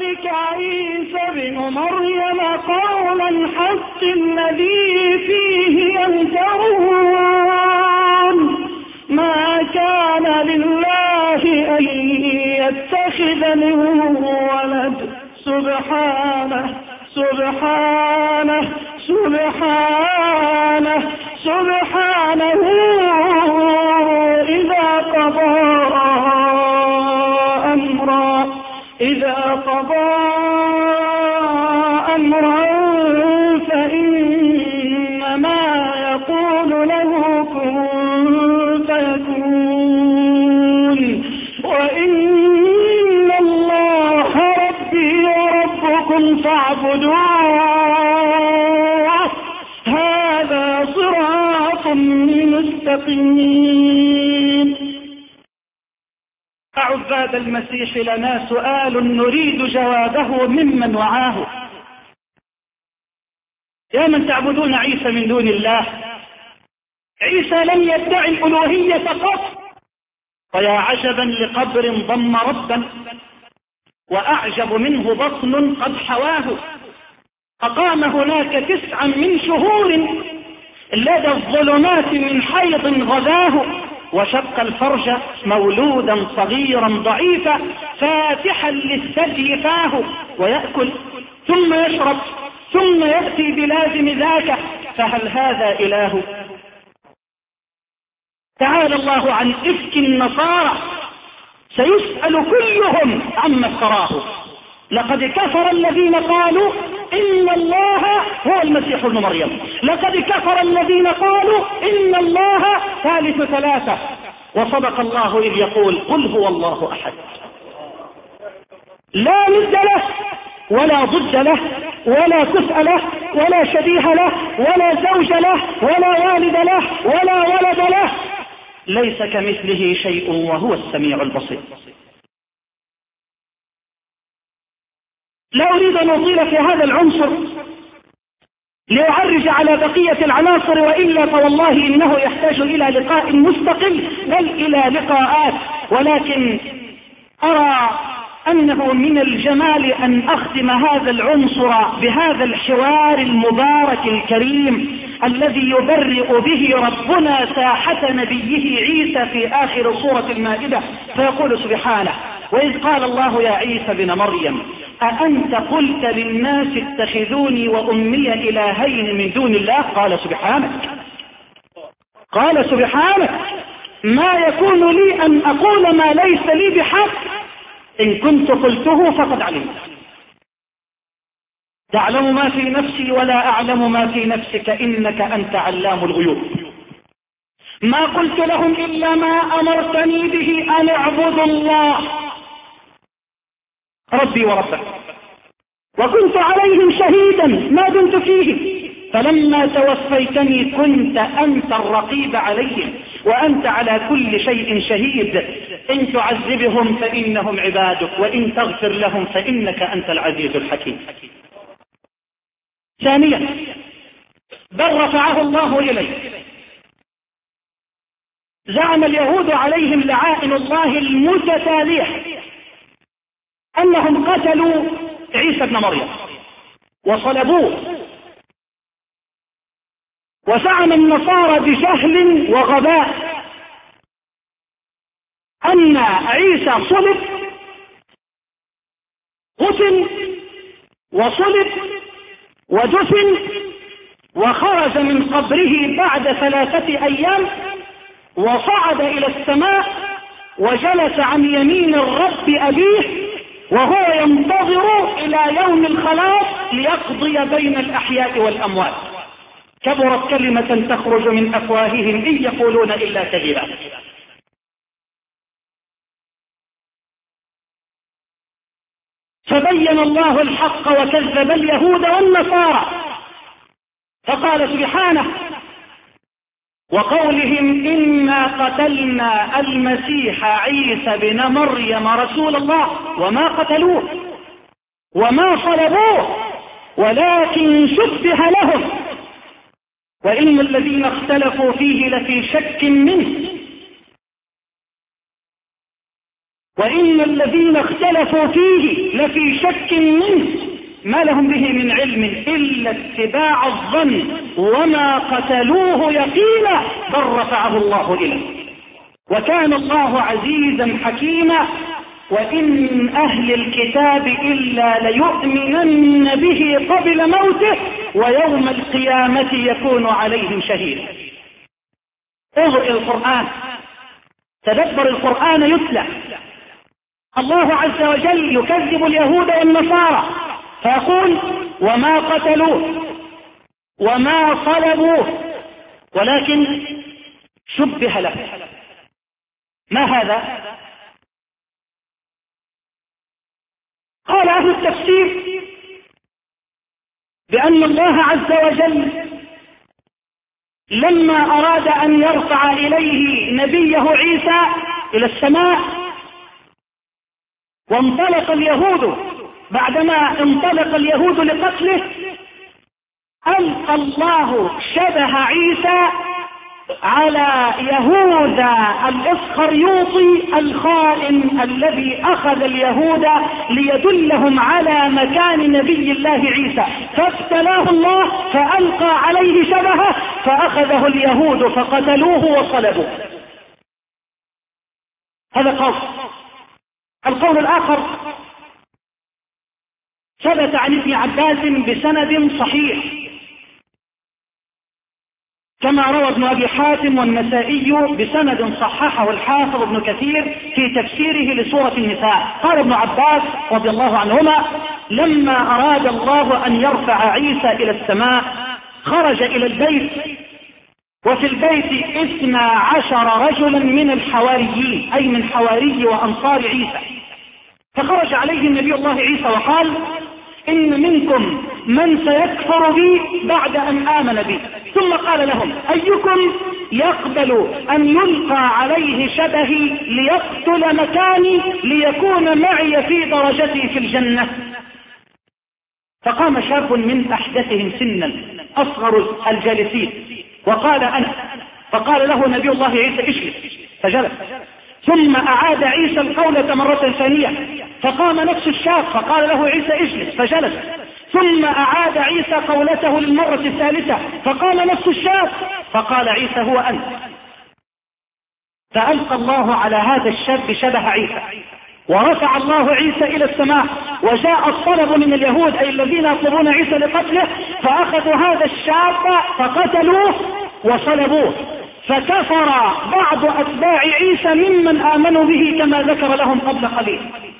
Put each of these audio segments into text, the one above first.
ذلك عيسى ابن مريم قول الحق الذي فيه يمترون ما كان لله أن يتخذ من ولد سبحانه سبحانه سبحانه سبحانه إذا قضى أمرا فإنما يقول له كن فيكون وإن الله ربي وربكم فاعبدوه هذا صراط مستقيم. عباد المسيح لنا سؤال نريد جوابه ممن وعاه. يا من تعبدون عيسى من دون الله، عيسى لم يدعي الألوهية قط، ويا عجبا لقبر ضم ربا وأعجب منه بطن قد حواه. أقام هناك 9 من شهور لدى الظلمات من حيض غذاه، وشق الفرج مولودا صغيرا ضعيفا فاتحا للثدي فاه، ويأكل ثم يشرب ثم يأتي بلازم ذاك، فهل هذا إله؟ تعالى الله عن إفك النصارى، سيسأل كلهم عما افتراه. لقد كفر الذين قالوا إن الله هو المسيح ابن مريم، لقد كفر الذين قالوا إن الله ثالث 3، وصدق الله إذ يقول قل هو الله أحد لا ند له ولا ضد له ولا كفء له ولا شبيه له ولا زوج له ولا والد له ولا ولد له، ليس كمثله شيء وهو السميع البصير. لا أريد أن أطيل في هذا العنصر لأعرج على بقية العناصر، وإلا فوالله إنه يحتاج إلى لقاء مستقل بل إلى لقاءات، ولكن أرى أنه من الجمال أن أختم هذا العنصر بهذا الحوار المبارك الكريم الذي يبرئ به ربنا ساحة نبيه عيسى في آخر سورة المائدة، فيقول سبحانه وإذ قال الله يا عيسى بن مريم أأنت قلت للناس اتخذوني وأمي إلهين من دون الله؟ قال سبحانه ما يكون لي أن أقول ما ليس لي بحق، إن كنت قلته فقد علمت، تعلم ما في نفسي ولا أعلم ما في نفسك إنك أنت علام الغيوب. ما قلت لهم إلا ما أمرتني به أن اعبدوا الله ربي وربك، وكنت عليهم شهيدا ما دمت فيه، فلما توفيتني كنت أنت الرقيب عليهم وأنت على كل شيء شهيد، إن تعذبهم فإنهم عبادك وإن تغفر لهم فإنك أنت العزيز الحكيم. ثانيا بل رفعه الله إليه. زعم اليهود عليهم لعائن الله المتتالية أنهم قتلوا عيسى بن مريم وصلبوه، وزعم النصارى بجهل وغباء أن عيسى صلب قتل وصلب ودفن وخرج من قبره بعد 3 أيام وصعد إلى السماء وجلس عن يمين الرب أبيه وهو ينتظر إلى يوم الخلاص ليقضي بين الأحياء والأموات. كبرت كلمة تخرج من أفواههم إن يقولون إلا كذبا. فبين الله الحق وكذب اليهود والنصارى، فقال سبحانه وقولهم إنا قتلنا المسيح عيسى بن مريم رسول الله وما قتلوه وما صلبوه ولكن شبه لهم وإن الذين اختلفوا فيه لفي شك منه وإن الذين اختلفوا فيه لفي شك منه ما لهم به من علم إلا اتباع الظن وما قتلوه يقينا بل رفعه الله إليه وكان الله عزيزا حكيما. وإن من أهل الكتاب إلا ليؤمنن به قبل موته ويوم القيامة يكون عليهم شهيدا. انظر إلى القرآن، تدبر القرآن يتلى. الله عز وجل يكذب اليهود والنصارى فيقول وما قتلوه وما صلبوه ولكن شبه له. ما هذا؟ قال أهل التفسير بأن الله عز وجل لما أراد أن يرفع إليه نبيه عيسى إلى السماء وانطلق اليهود، بعدما انطلق اليهود لقتله ألقى الله شبه عيسى على يهوذا الإسخريوطي الخائن الذي أخذ اليهود ليدلهم على مكان نبي الله عيسى، فابتلاه الله فألقى عليه شبهه فأخذه اليهود فقتلوه وصلبوه. هذا قول. القول الآخر ثبت عن ابن عباس بسند صحيح كما روى ابن أبي حاتم والنسائي بسند صححه الحافظ ابن كثير في تفسيره لسورة النساء. قال ابن عباس رضي الله عنهما لما أراد الله أن يرفع عيسى إلى السماء خرج إلى البيت وفي البيت 12 رجلا من الحواريين أي من حواري وأنصار عيسى، فخرج عليه النبي الله عيسى وقال إن منكم من سيكفر بي بعد أن آمن بي، ثم قال لهم أيكم يقبل أن يلقى عليه شبهي ليقتل مكاني ليكون معي في درجتي في الجنة؟ فقام شاب من أحدثهم سنا أصغر الجالسين وقال أنا، فقال له نبي الله عيسى اجلس فجلس، ثم أعاد عيسى القولة مرة ثانية فقام نفس الشاب فقال له عيسى اجلس فجلس، ثم أعاد عيسى قولته للمرة الثالثة فقام نفس الشاب فقال عيسى هو أنت، فألقى الله على هذا الشاب شبه عيسى ورفع الله عيسى إلى السماء، وجاء الطلب من اليهود أي الذين يطلبون عيسى لقتله فأخذوا هذا الشاب فقتلوه وصلبوه، فكفر بعض أتباع عيسى ممن آمنوا به كما ذكر لهم قبل قليل.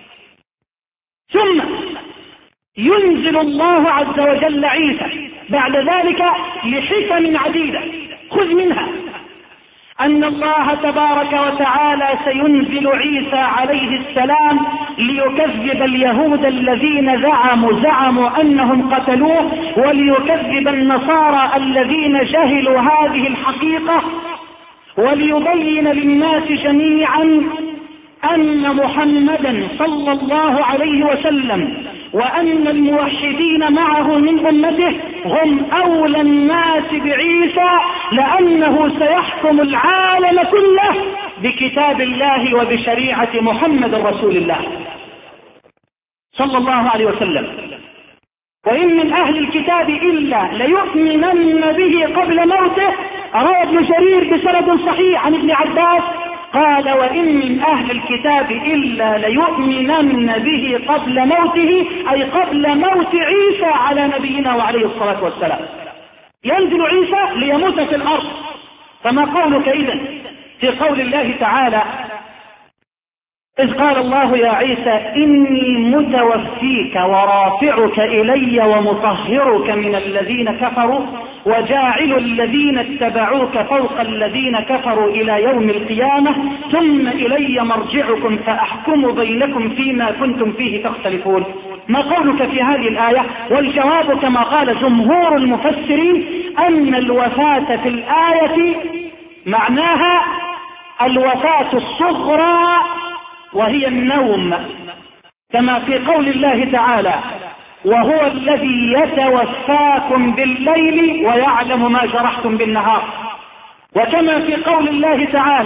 ثم ينزل الله عز وجل عيسى بعد ذلك لحكم عديدة، خذ منها أن الله تبارك وتعالى سينزل عيسى عليه السلام ليكذب اليهود الذين زعموا أنهم قتلوه، وليكذب النصارى الذين جهلوا هذه الحقيقة، وليبين للناس جميعا أن محمدا صلى الله عليه وسلم وأن الموحدين معه من أمته هم أولى الناس بعيسى، لأنه سيحكم العالم كله بكتاب الله وبشريعة محمد رسول الله صلى الله عليه وسلم. وإن من أهل الكتاب إلا ليؤمنن به قبل موته، روى ابن جرير بسند صحيح عن ابن عباس قال وإن من أهل الكتاب إلا ليؤمنن به قبل موته أي قبل موت عيسى على نبينا وعليه الصلاة والسلام. ينزل عيسى ليموت في الأرض، فما قولك إذن في قول الله تعالى إذ قال الله يا عيسى إني متوفيك ورافعك إلي ومطهرك من الذين كفروا وجاعل الذين اتبعوك فوق الذين كفروا إلى يوم القيامة ثم إلي مرجعكم فأحكم بينكم فيما كنتم فيه تختلفون. ما قولك في هذه الآية؟ والجواب كما قال جمهور المفسرين أن الوفاة في الآية معناها الوفاة الصغرى وهي النوم، كما في قول الله تعالى وهو الذي يتوفاكم بالليل ويعلم ما جرحتم بالنهار، وكما في قول الله تعالى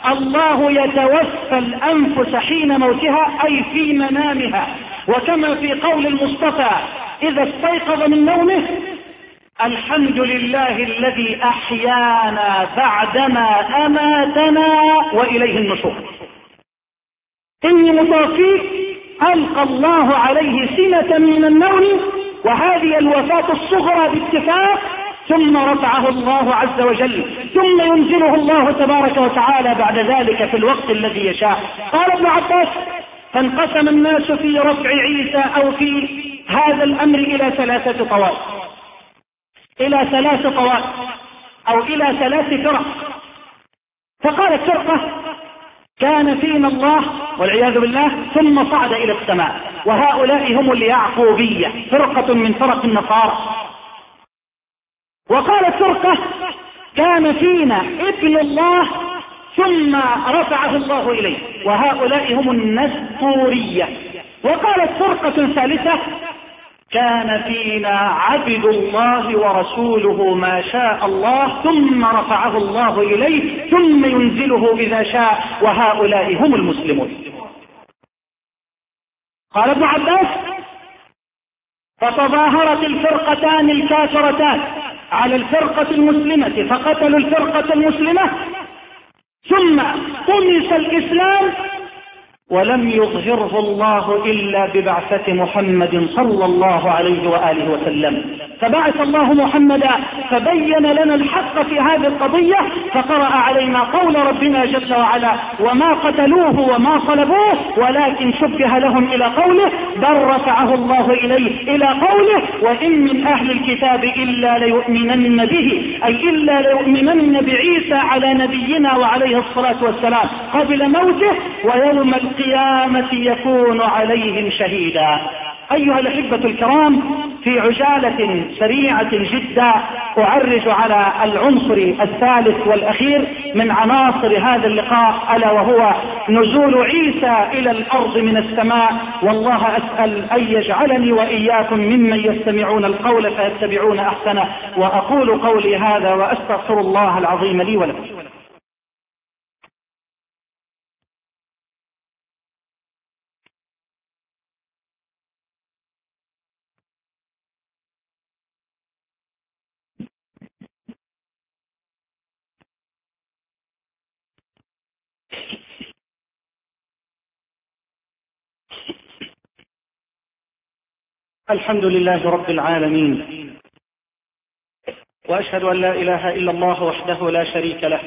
الله يتوفى الأنفس حين موتها أي في منامها، وكما في قول المصطفى إذا استيقظ من نومه الحمد لله الذي أحيانا بعدما أماتنا وإليه النشور. إني متوفيك ألقى الله عليه سنة من النوم، وهذه الوفاة الصغرى باتفاق، ثم رفعه الله عز وجل، ثم ينزله الله تبارك وتعالى بعد ذلك في الوقت الذي يشاء. قال ابن عباس فانقسم الناس في رفع عيسى أو في هذا الأمر إلى 3 طوائف، إلى 3 طوائف أو إلى 3 فرق. فقالت فرقة كان فينا الله والعياذ بالله ثم صعد إلى السماء، وهؤلاء هم اليعقوبية، فرقة من فرق النصارى. وقالت فرقة كان فينا ابن الله ثم رفعه الله إليه، وهؤلاء هم النسطورية. وقالت فرقة ثالثة كان فينا عبد الله ورسوله ما شاء الله ثم رفعه الله إليه ثم ينزله إذا شاء، وهؤلاء هم المسلمون. قال ابن عباس فتظاهرت الفرقتان الكافرتان على الفرقة المسلمة فقتلوا الفرقة المسلمة، ثم طمس الإسلام ولم يظهره الله إلا ببعثة محمد صلى الله عليه وآله وسلم. فبعث الله محمدا فبين لنا الحق في هذه القضية، فقرأ علينا قول ربنا جل وعلا وما قتلوه وما صلبوه ولكن شبه لهم، إلى قوله بل رفعه الله إليه، إلى قوله وإن من أهل الكتاب إلا ليؤمنن به، أي إلا ليؤمنن بعيسى على نبينا وعليه الصلاة والسلام قبل موته ويوم القيامة يكون عليهم شهيدا. أيها الأحبة الكرام، في عجالة سريعة جدا أعرج على العنصر الثالث والأخير من عناصر هذا اللقاء، ألا وهو نزول عيسى إلى الأرض من السماء. والله أسأل أن يجعلني وإياكم ممن يستمعون القول فيتبعون أحسنه. وأقول قولي هذا وأستغفر الله العظيم لي ولكم. الحمد لله رب العالمين، وأشهد أن لا إله إلا الله وحده لا شريك له،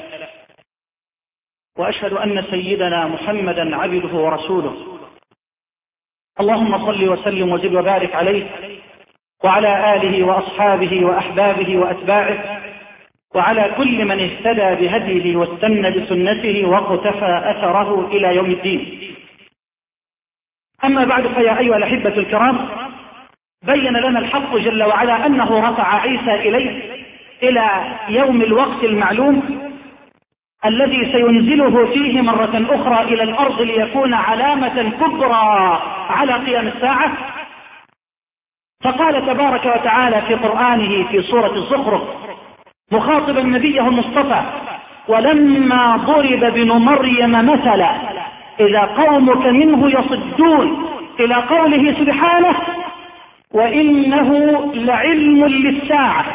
وأشهد أن سيدنا محمدا عبده ورسوله. اللهم صل وسلم وزد وبارك عليه وعلى آله وأصحابه وأحبابه وأتباعه وعلى كل من اهتدى بهديه واستنى بسنته واقتفى أثره إلى يوم الدين. أما بعد، فيا أيها الأحبة الكرام، بين لنا الحق جل وعلا أنه رفع عيسى إليه إلى يوم الوقت المعلوم الذي سينزله فيه مرة أخرى إلى الأرض ليكون علامة كبرى على قيام الساعة. فقال تبارك وتعالى في قرآنه في سورة الزخرف مخاطبا نبيه المصطفى ولما ضرب ابن مريم مثلا إذا قومك منه يصدون، إلى قوله سبحانه وإنه لعلم للساعة،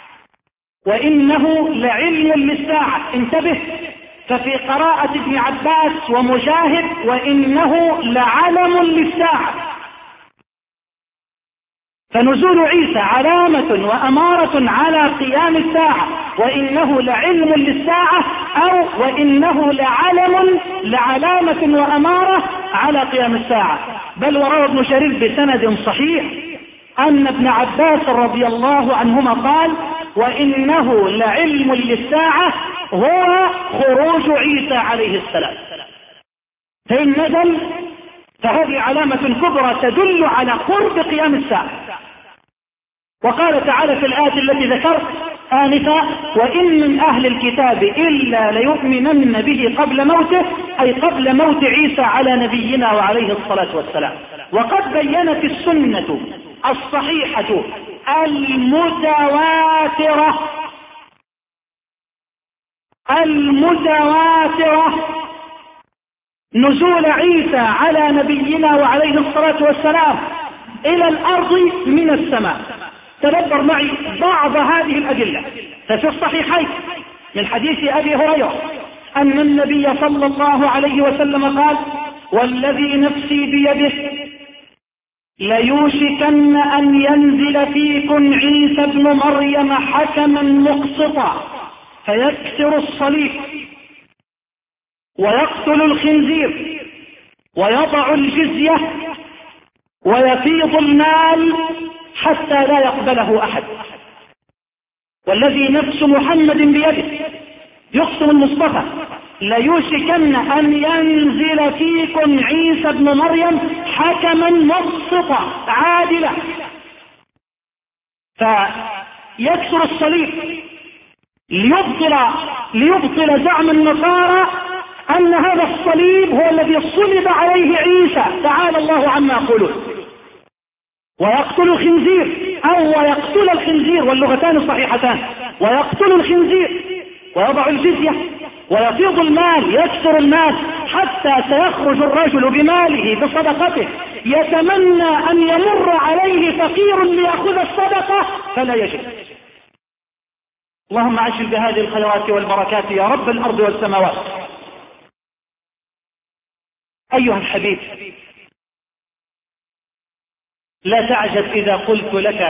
وإنه لعلم للساعة. انتبه، ففي قراءة ابن عباس ومجاهد وإنه لعلم للساعة. فنزول عيسى علامة وأمارة على قيام الساعة، وإنه لعلم للساعة أو وإنه لعلامة وأمارة على قيام الساعة. بل وروى ابن جرير بسند صحيح أن ابن عباس رضي الله عنهما قال وإنه لعلم للساعة هو خروج عيسى عليه السلام. فإن نزل فهذه علامة كبرى تدل على قرب قيام الساعة. وقال تعالى في الآية التي ذكرت آنفا وإن من أهل الكتاب إلا ليؤمنن به قبل موته، أي قبل موت عيسى على نبينا وعليه الصلاة والسلام. وقد بينت السنة الصحيحة المتواترة المتواترة نزول عيسى على نبينا وعليه الصلاة والسلام إلى الأرض من السماء. تدبر معي بعض هذه الأدلة. ففي الصحيحين من حديث أبي هريرة أن النبي صلى الله عليه وسلم قال: والذي نفسي بيده ليوشكن أن ينزل فيكم عيسى ابن مريم حكما مقسطا فيكسر الصليب ويقتل الخنزير ويضع الجزية ويفيض المال حتى لا يقبله أحد. والذي نفس محمد بيده، يقسم المصطفى: ليوشكن أن ينزل فيكم عيسى ابن مريم حكما مقسطا عادلا فيكسر الصليب ليبطل زعم النصارى أن هذا الصليب هو الذي صلب عليه عيسى تعالى الله عما يقولون، ويقتل الخنزير أو ويقتل الخنزير، واللغتان صحيحتان، ويقتل الخنزير ويضع الجزية ويفيض المال، يكسر المال حتى سيخرج الرجل بماله بصدقته يتمنى أن يمر عليه فقير ليأخذ الصدقة فلا يجد. اللهم عجل بهذه الخيرات والبركات يا رب الأرض والسماوات. أيها الحبيب، لا تعجب إذا قلت لك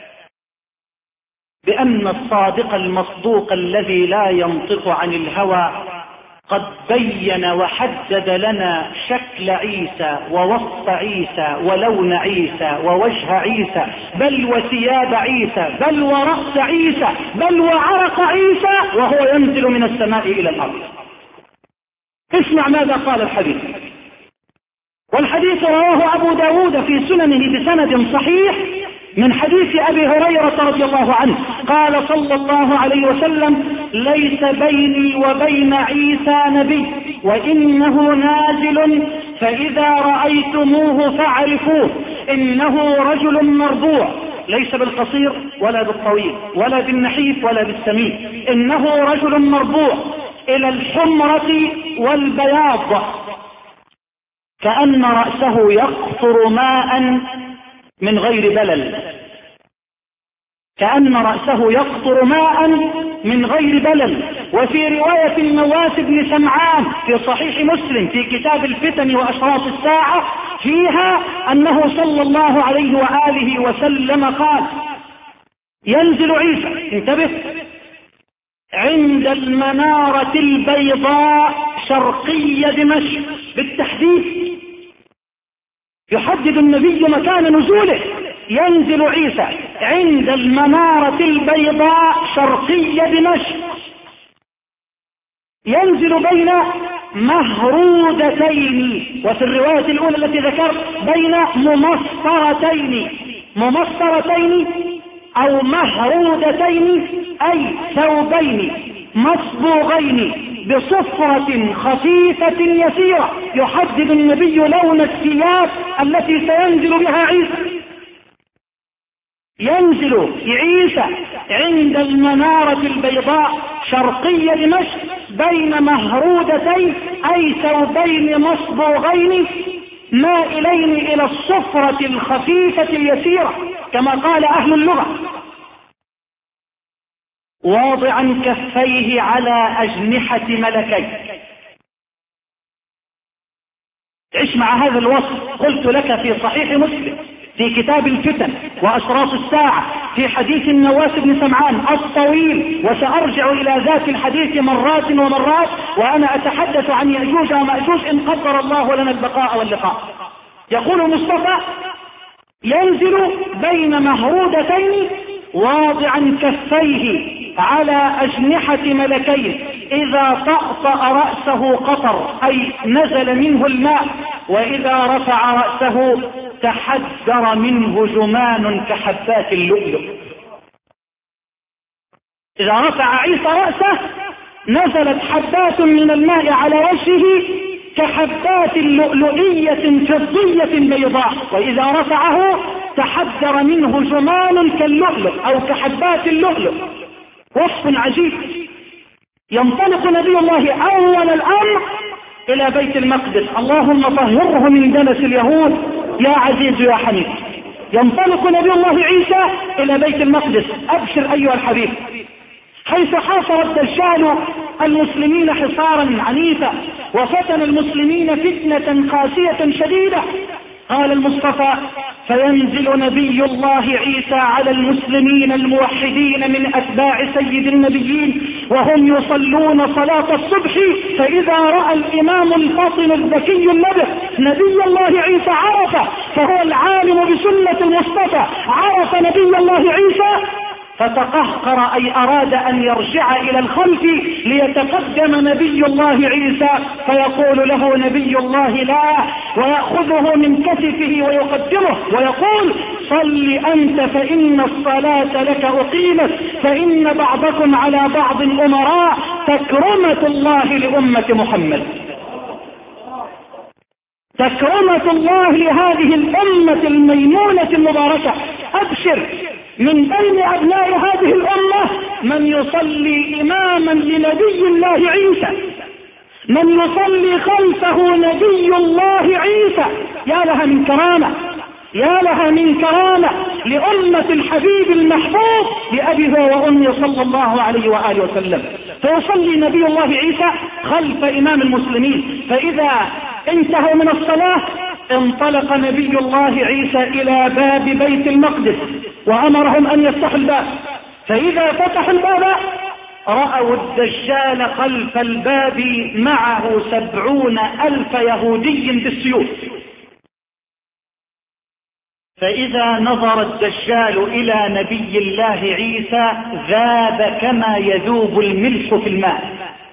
بأن الصادق المصدوق الذي لا ينطق عن الهوى قد بين وحدد لنا شكل عيسى ووصف عيسى ولون عيسى ووجه عيسى، بل وثياب عيسى، بل ورأس عيسى، بل وعرق عيسى وهو ينزل من السماء إلى الأرض. اسمع ماذا قال الحديث. والحديث رواه أبو داود في سننه بسند صحيح من حديث أبي هريرة رضي الله عنه قال صلى الله عليه وسلم: ليس بيني وبين عيسى نبي وإنه نازل فإذا رأيتموه فاعرفوه، إنه رجل مربوع، ليس بالقصير ولا بالطويل ولا بالنحيف ولا بالسمين، إنه رجل مربوع إلى الحمرة والبياض كأن رأسه يقطر ماء من غير بلل، كأن رأسه يقطر ماء من غير بلل. وفي رواية النواس بن سمعان في صحيح مسلم في كتاب الفتن وأشراط الساعة فيها أنه صلى الله عليه وآله وسلم قال: ينزل عيسى، انتبه، عند المنارة البيضاء شرقي دمشق، بالتحديد يحدد النبي مكان نزوله. ينزل عيسى عند المنارة البيضاء شرقي دمشق، ينزل بين مهرودتين، وفي الرواية الأولى التي ذكرت بين ممصرتين أو مهرودتين، أي ثوبين مصبوغين بصفرة خفيفة يسيرة، يحدد النبي لون الثياب التي سينزل بها عيسى. ينزل عيسى عند المنارة البيضاء شرقي دمشق بين مهرودتين أي ثوبين مصبوغين مائلين إلى الصفرة الخفيفة اليسيرة كما قال أهل اللغة، واضعا كفيه على أجنحة ملكين. عش مع هذا الوصف. قلت لك في صحيح مسلم في كتاب الفتن وأشراط الساعة في حديث النواس بن سمعان الطويل، وسأرجع إلى ذات الحديث مرات ومرات وأنا أتحدث عن يأجوج ومأجوج إن قدر الله لنا البقاء واللقاء. يقول مصطفى: ينزل بين مهرودتين واضعا كفيه على أجنحة ملكين، إذا طأطأ رأسه قطر أي نزل منه الماء، وإذا رفع رأسه تحدر منه جمان كحبات اللؤلؤ. إذا رفع عيسى رأسه نزلت حبات من الماء على وجهه كحبات لؤلؤية فضية بيضاء، وإذا رفعه تحدر منه جمان كاللؤلؤ أو كحبات اللؤلؤ. وصف عجيب. ينطلق نبي الله أول الأمر إلى بيت المقدس، اللهم طهره من دنس اليهود يا عزيز يا حميد. ينطلق نبي الله عيسى إلى بيت المقدس. أبشر أيها الحبيب، حيث حاصر الدجال المسلمين حصارا عنيفا وفتن المسلمين فتنة قاسية شديدة. قال المصطفى: فينزل نبي الله عيسى على المسلمين الموحدين من أتباع سيد النبيين وهم يصلون صلاة الصبح، فإذا رأى الإمام الفاطن الذكي النبي نبي الله عيسى عرفه، فهو العالم بسنة المصطفى، عرف نبي الله عيسى فتقهقر، أي أراد أن يرجع إلى الخلف ليتقدم نبي الله عيسى، فيقول له نبي الله لا، ويأخذه من كتفه ويقدمه ويقول: صل أنت فإن الصلاة لك أقيمت، فإن بعضكم على بعض أمراء، تكرمة الله لأمة محمد، تكرمة الله لهذه الأمة الميمونة المباركة. أبشر، من بين أبناء هذه الأمة من يصلي إماما لنبي الله عيسى، من يصلي خلفه نبي الله عيسى. يا لها من كرامة، يا لها من كرامة لأمة الحبيب المحبوب بأبيه وأمه صلى الله عليه وآله وسلم. فيصلي نبي الله عيسى خلف إمام المسلمين، فإذا انتهوا من الصلاة انطلق نبي الله عيسى إلى باب بيت المقدس وأمرهم أن يفتحوا الباب. فإذا فتحوا الباب رأوا الدجال خلف الباب معه 70,000 يهودي بالسيوف. فإذا نظر الدجال إلى نبي الله عيسى ذاب كما يذوب الملح في الماء.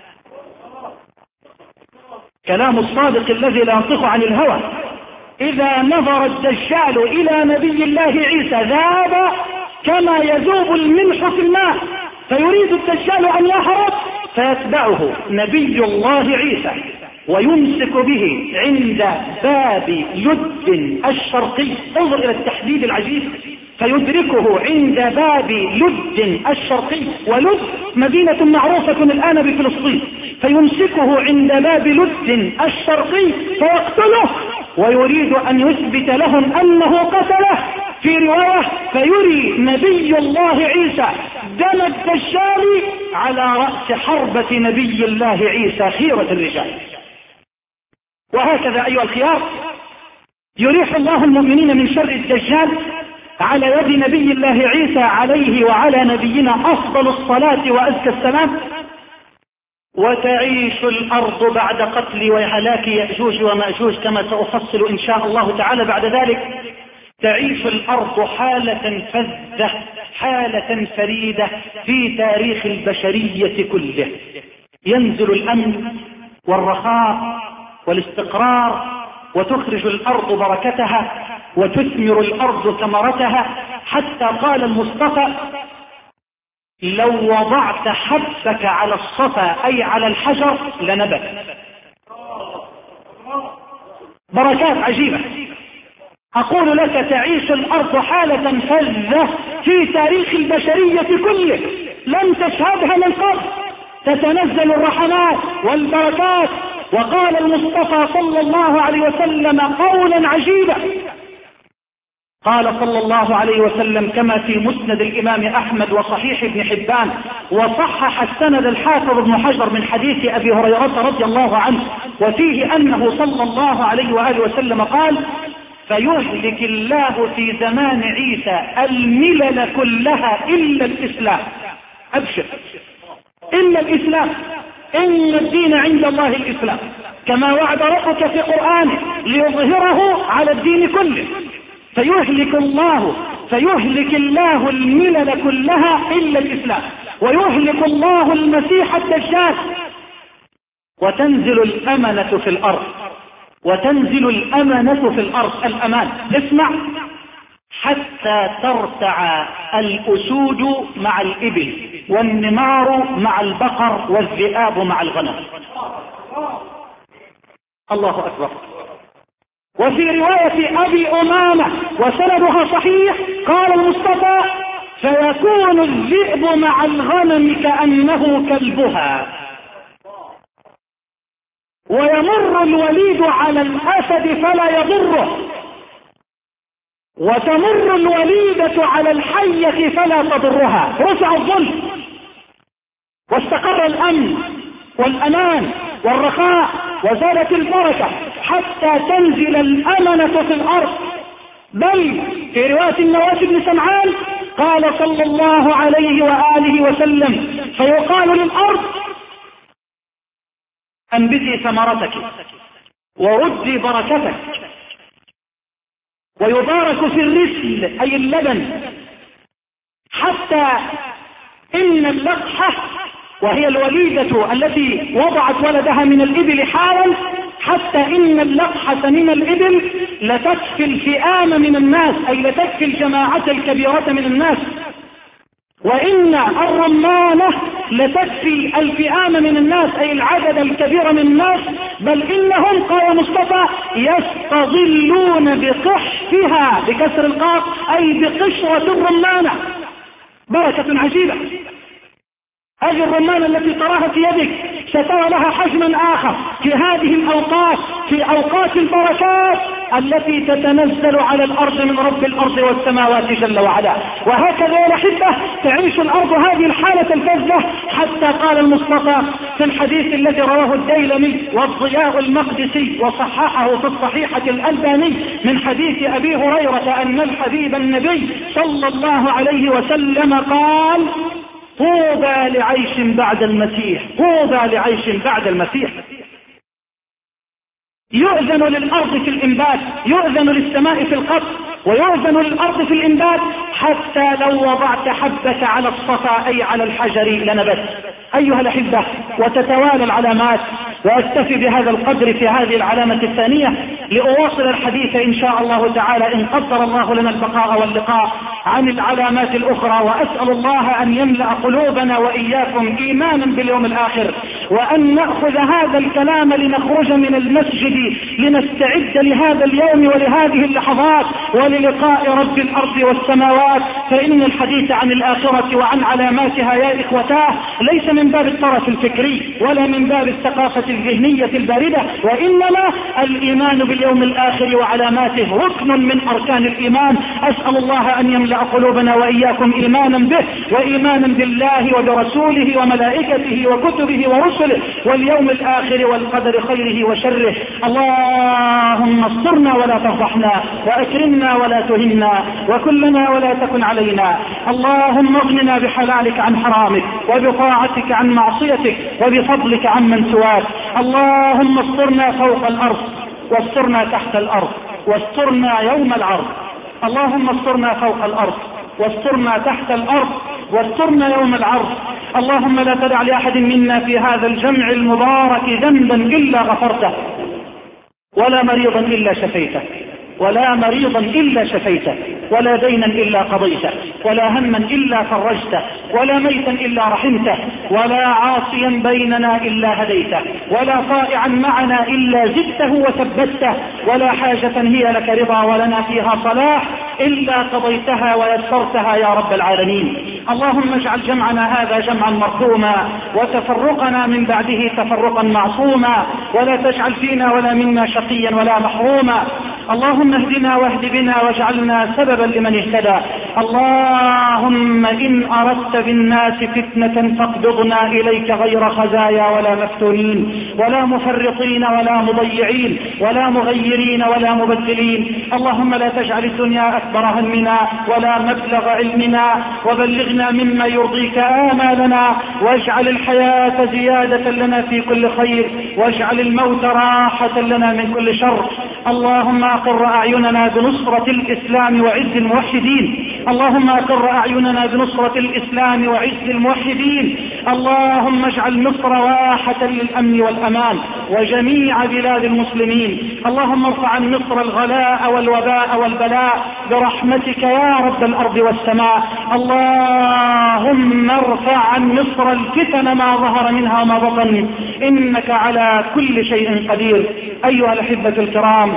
كلام الصادق الذي لا ينطق عن الهوى. إذا نظر الدجال إلى نبي الله عيسى ذاب كما يذوب الملح في الماء، فيريد الدجال أن يهرب، فيتبعه نبي الله عيسى ويمسك به عند باب لد الشرقي. انظر إلى التحديد العجيب، فيدركه عند باب لد الشرقي، ولد مدينة معروفة الآن بفلسطين، فيمسكه عند باب لد الشرقي فيقتله، ويريد أن يثبت لهم أنه قتله. في رواية فيري نبي الله عيسى دم الدجال على رأس حربة نبي الله عيسى خيرة الرجال. وهكذا أيها الخيار يريح الله المؤمنين من شر الدجال على يد نبي الله عيسى عليه وعلى نبينا أفضل الصلاة وأزكى السلام. وتعيش الأرض بعد قتل وهلاك يأجوج ومأجوج كما سأفصل إن شاء الله تعالى بعد ذلك. تعيش الأرض حالة فذة، حالة فريدة في تاريخ البشرية كله. ينزل الأمن والرخاء والاستقرار، وتخرج الأرض بركتها وتثمر الأرض ثمرتها، حتى قال المصطفى: لو وضعت حبك على الصفا أي على الحجر لنبت. بركات عجيبة. أقول لك تعيش الأرض حالة فذة في تاريخ البشرية كله لم تشهدها من قبل، تتنزل الرحمات والبركات. وقال المصطفى صلى الله عليه وسلم قولا عجيبا، قال صلى الله عليه وسلم كما في مسند الإمام أحمد وصحيح ابن حبان، وصحح السند الحافظ ابن حجر من حديث أبي هريرة رضي الله عنه، وفيه أنه صلى الله عليه وآله وسلم قال: فيهلك الله في زمان عيسى الملل كلها إلا الإسلام. أبشر، إلا الإسلام، إن الدين عند الله الإسلام، كما وعد ربك في قرآنه ليظهره على الدين كله. فيهلك الله الملل كلها إلا الإسلام، ويهلك الله المسيح الدجال، وتنزل الأمنة في الأرض، وتنزل الأمنة في الأرض، الأمان. اسمع، حتى ترتع الأسود مع الإبل، والنمار مع البقر، والذئاب مع الغنم. الله أكبر. وفي رواية أبي أمامة وسندها صحيح قال المصطفى: فيكون الذئب مع الغنم كأنه كلبها. ويمر الوليد على الأسد فلا يضره، وتمر الوليدة على الحية فلا تضرها. رفع الظلم واستقر الأمن والأمان والرخاء وزادت البركة حتى تنزل الأمنة في الأرض. بل في رواية النواس بن سمعان قال صلى الله عليه وآله وسلم: فيقال للأرض: أنبتي ثمرتك وردي بركتك، ويبارك في الرسل أي اللبن، حتى إن اللقحة وهي الوليدة التي وضعت ولدها من الإبل حالا، حتى إن اللقحة من الإبل لتكفي الفئام من الناس، أي لتكفي الجماعة الكبيرة من الناس، وإن الرمانة لتكفي الفئام من الناس، أي العدد الكبير من الناس. بل إنهم قال مصطفى يستظلون بقحفها بكسر القاف، أي بقشرة الرمانة. بركة عجيبة. هذه الرمانة التي تراها في يدك سترى لها حجما آخر في هذه الأوقات، في أوقات البركات التي تتنزل على الأرض من رب الأرض والسماوات جل وعلا. وهكذا يا أحبة تعيش الأرض هذه الحالة الفذة، حتى قال المصطفى في الحديث الذي رواه الديلمي والضياء المقدسي وصححه في الصحيحة الألباني من حديث أبي هريرة أن الحبيب النبي صلى الله عليه وسلم قال: طوبى لعيش بعد المسيح، طوبى لعيش بعد المسيح. يؤذن للأرض في الإنبات، يؤذن للسماء في القطر، ويؤذن للأرض في الإنبات، حتى لو وضعت حبة على الصفا أي على الحجر لنبت. أيها الأحبة، وتتوالى العلامات، وأكتفي بهذا القدر في هذه العلامة الثانية لأواصل الحديث إن شاء الله تعالى إن قدر الله لنا البقاء واللقاء عن العلامات الأخرى. وأسأل الله أن يملأ قلوبنا وإياكم إيمانا باليوم الآخر، وأن نأخذ هذا الكلام لنخرج من المسجد لنستعد لهذا اليوم ولهذه اللحظات وللقاء رب الأرض والسماوات. فإن الحديث عن الآخرة وعن علاماتها يا إخوتاه ليس من باب الترف الفكري ولا من باب الثقافة الذهنية الباردة، وإنما الإيمان باليوم الآخر وعلاماته ركن من أركان الإيمان. أسأل الله أن يملأ قلوبنا وإياكم إيمانا به وإيمانا بالله وبرسوله وملائكته وكتبه ورسله واليوم الآخر والقدر خيره وشره. اللهم استرنا ولا تفضحنا، وأكرمنا ولا تهنا، وكلنا ولا تكن علينا. اللهم اغننا بحلالك عن حرامك، وبطاعتك عن معصيتك، وبفضلك عن من سواك. اللهم استرنا فوق الأرض، واسترنا تحت الأرض، واسترنا يوم العرض. اللهم استرنا فوق الأرض، واسترنا تحت الأرض، واسترنا يوم العرض. اللهم لا تدع لأحد منا في هذا الجمع المبارك ذنبا إلا غفرته، ولا مريضا إلا شفيته، ولا مريضا إلا شفيته، ولا دينا إلا قضيته، ولا هما إلا فرجته، ولا ميتا إلا رحمته، ولا عاصيا بيننا إلا هديته، ولا طائعا معنا إلا زدته وثبته، ولا حاجة هي لك رضا ولنا فيها صلاح إلا قضيتها ويسرتها يا رب العالمين. اللهم اجعل جمعنا هذا جمعا مرحوما، وتفرقنا من بعده تفرقا معصوما، ولا تجعل فينا ولا منا شقيا ولا محروما. اللهم اهدنا واهد بنا واجعلنا سببا لمن اهتدى. اللهم إن أردت بالناس فتنة فاقبضنا إليك غير خزايا ولا مفتونين، ولا مفرطين ولا مضيعين، ولا مغيرين ولا مبدلين. اللهم لا تجعل الدنيا أكبر همنا ولا مبلغ علمنا، وبلغنا مما يرضيك آمالنا، واجعل الحياة زيادة لنا في كل خير، واجعل الموت راحة لنا من كل شر. اللهم أقر أعيننا بنصرة الإسلام وعز الموحدين. اللهم أقر أعيننا بنصرة الإسلام وعز الموحدين. اللهم اجعل مصر واحة للأمن والأمان وجميع بلاد المسلمين. اللهم ارفع عن مصر الغلاء والوباء والبلاء برحمتك يا رب الأرض والسماء. اللهم ارفع عن مصر الفتن ما ظهر منها وما بطن، إنك على كل شيء قدير. أيها الأحبة الكرام،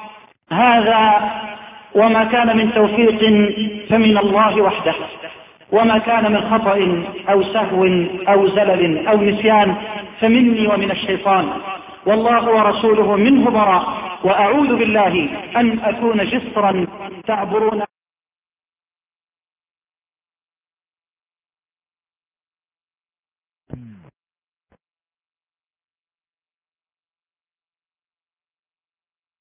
هذا وما كان من توفيق فمن الله وحده، وما كان من خطأ أو سهو أو زلل أو نسيان فمني ومن الشيطان. والله ورسوله منه براء، وأعوذ بالله أن أكون جسرا تعبرون